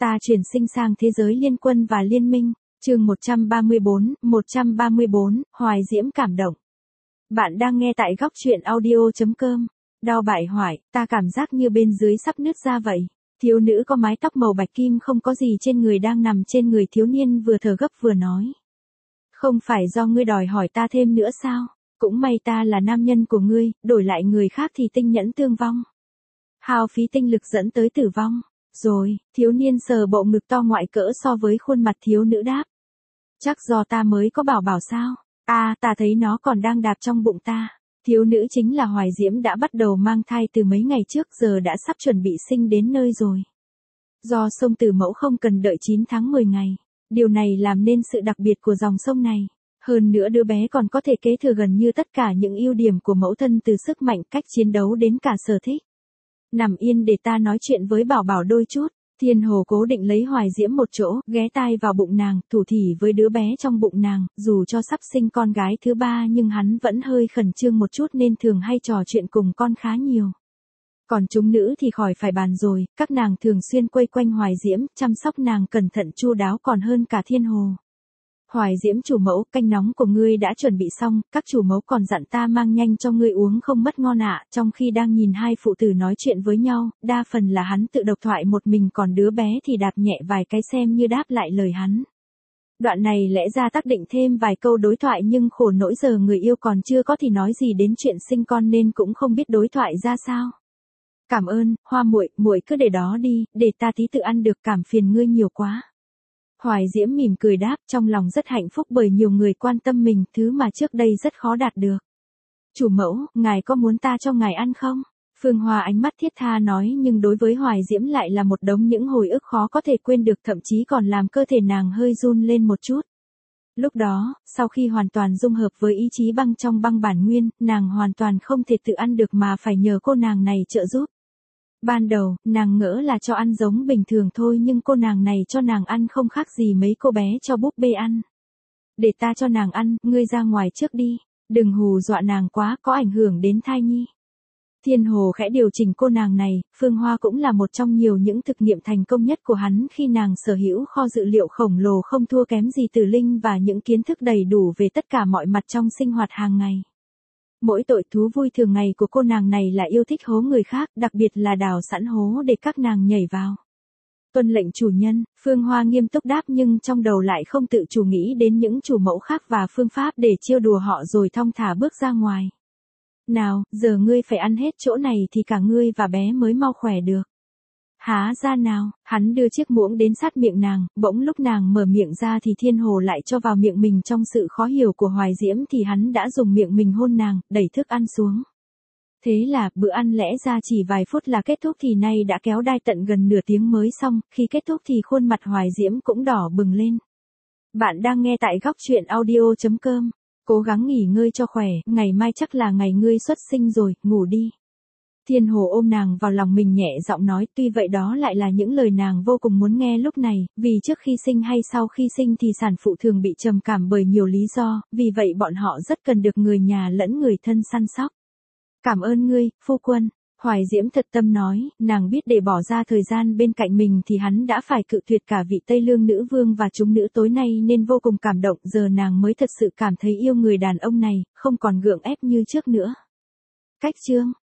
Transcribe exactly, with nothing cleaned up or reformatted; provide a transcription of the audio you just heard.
Ta chuyển sinh sang thế giới liên quân và liên minh. Chương một trăm ba mươi bốn, một trăm ba mươi bốn, Hoài Diễm cảm động. Bạn đang nghe tại góc truyện audio chấm com. Đao bại hoại, ta cảm giác như bên dưới sắp nứt ra vậy. Thiếu nữ có mái tóc màu bạch kim không có gì trên người đang nằm trên người thiếu niên vừa thở gấp vừa nói. Không phải do ngươi đòi hỏi ta thêm nữa sao? Cũng may ta là nam nhân của ngươi, đổi lại người khác thì tinh nhẫn tương vong. Hao phí tinh lực dẫn tới tử vong. Rồi, thiếu niên sờ bộ ngực to ngoại cỡ so với khuôn mặt thiếu nữ đáp. Chắc do ta mới có bảo bảo sao? À, ta thấy nó còn đang đạp trong bụng ta. Thiếu nữ chính là Hoài Diễm đã bắt đầu mang thai từ mấy ngày trước giờ đã sắp chuẩn bị sinh đến nơi rồi. Do sông Tử Mẫu không cần đợi chín tháng mười ngày. Điều này làm nên sự đặc biệt của dòng sông này. Hơn nữa đứa bé còn có thể kế thừa gần như tất cả những ưu điểm của mẫu thân từ sức mạnh cách chiến đấu đến cả sở thích. Nằm yên để ta nói chuyện với bảo bảo đôi chút. Thiên Hồ cố định lấy Hoài Diễm một chỗ, ghé tai vào bụng nàng, thủ thỉ với đứa bé trong bụng nàng, dù cho sắp sinh con gái thứ ba nhưng hắn vẫn hơi khẩn trương một chút nên thường hay trò chuyện cùng con khá nhiều. Còn chúng nữ thì khỏi phải bàn rồi, các nàng thường xuyên quây quanh Hoài Diễm, chăm sóc nàng cẩn thận chu đáo còn hơn cả Thiên Hồ. Hoài Diễm chủ mẫu, canh nóng của ngươi đã chuẩn bị xong, các chủ mẫu còn dặn ta mang nhanh cho ngươi uống không mất ngon ạ. Trong khi đang nhìn hai phụ tử nói chuyện với nhau, đa phần là hắn tự độc thoại một mình còn đứa bé thì đạp nhẹ vài cái xem như đáp lại lời hắn. Đoạn này lẽ ra tác định thêm vài câu đối thoại nhưng khổ nỗi giờ người yêu còn chưa có thì nói gì đến chuyện sinh con nên cũng không biết đối thoại ra sao. Cảm ơn, Hoa muội, muội cứ để đó đi, để ta tí tự ăn được, cảm phiền ngươi nhiều quá. Hoài Diễm mỉm cười đáp, trong lòng rất hạnh phúc bởi nhiều người quan tâm mình, thứ mà trước đây rất khó đạt được. Chủ mẫu, ngài có muốn ta cho ngài ăn không? Phương Hoa ánh mắt thiết tha nói nhưng đối với Hoài Diễm lại là một đống những hồi ức khó có thể quên được, thậm chí còn làm cơ thể nàng hơi run lên một chút. Lúc đó, sau khi hoàn toàn dung hợp với ý chí băng trong băng bản nguyên, nàng hoàn toàn không thể tự ăn được mà phải nhờ cô nàng này trợ giúp. Ban đầu, nàng ngỡ là cho ăn giống bình thường thôi nhưng cô nàng này cho nàng ăn không khác gì mấy cô bé cho búp bê ăn. Để ta cho nàng ăn, ngươi ra ngoài trước đi, đừng hù dọa nàng quá, có ảnh hưởng đến thai nhi. Thiên Hồ khẽ điều chỉnh cô nàng này, Phương Hoa cũng là một trong nhiều những thực nghiệm thành công nhất của hắn khi nàng sở hữu kho dữ liệu khổng lồ không thua kém gì Tử Linh và những kiến thức đầy đủ về tất cả mọi mặt trong sinh hoạt hàng ngày. Mỗi tội thú vui thường ngày của cô nàng này là yêu thích hố người khác, đặc biệt là đào sẵn hố để các nàng nhảy vào. Tuân lệnh chủ nhân, Phương Hoa nghiêm túc đáp nhưng trong đầu lại không tự chủ nghĩ đến những chủ mẫu khác và phương pháp để trêu đùa họ rồi thong thả bước ra ngoài. Nào, giờ ngươi phải ăn hết chỗ này thì cả ngươi và bé mới mau khỏe được. Há ra nào, hắn đưa chiếc muỗng đến sát miệng nàng, bỗng lúc nàng mở miệng ra thì Thiên Hồ lại cho vào miệng mình. Trong sự khó hiểu của Hoài Diễm thì hắn đã dùng miệng mình hôn nàng, đẩy thức ăn xuống. Thế là, bữa ăn lẽ ra chỉ vài phút là kết thúc thì nay đã kéo đai tận gần nửa tiếng mới xong, khi kết thúc thì khuôn mặt Hoài Diễm cũng đỏ bừng lên. Bạn đang nghe tại góc truyện audio chấm com. Cố gắng nghỉ ngơi cho khỏe, ngày mai chắc là ngày ngươi xuất sinh rồi, ngủ đi. Thiên Hồ ôm nàng vào lòng mình nhẹ giọng nói, tuy vậy đó lại là những lời nàng vô cùng muốn nghe lúc này, vì trước khi sinh hay sau khi sinh thì sản phụ thường bị trầm cảm bởi nhiều lý do, vì vậy bọn họ rất cần được người nhà lẫn người thân săn sóc. Cảm ơn ngươi, phu quân. Hoài Diễm thật tâm nói, nàng biết để bỏ ra thời gian bên cạnh mình thì hắn đã phải cự tuyệt cả vị Tây Lương nữ vương và chúng nữ tối nay nên vô cùng cảm động, giờ nàng mới thật sự cảm thấy yêu người đàn ông này, không còn gượng ép như trước nữa. Cách chương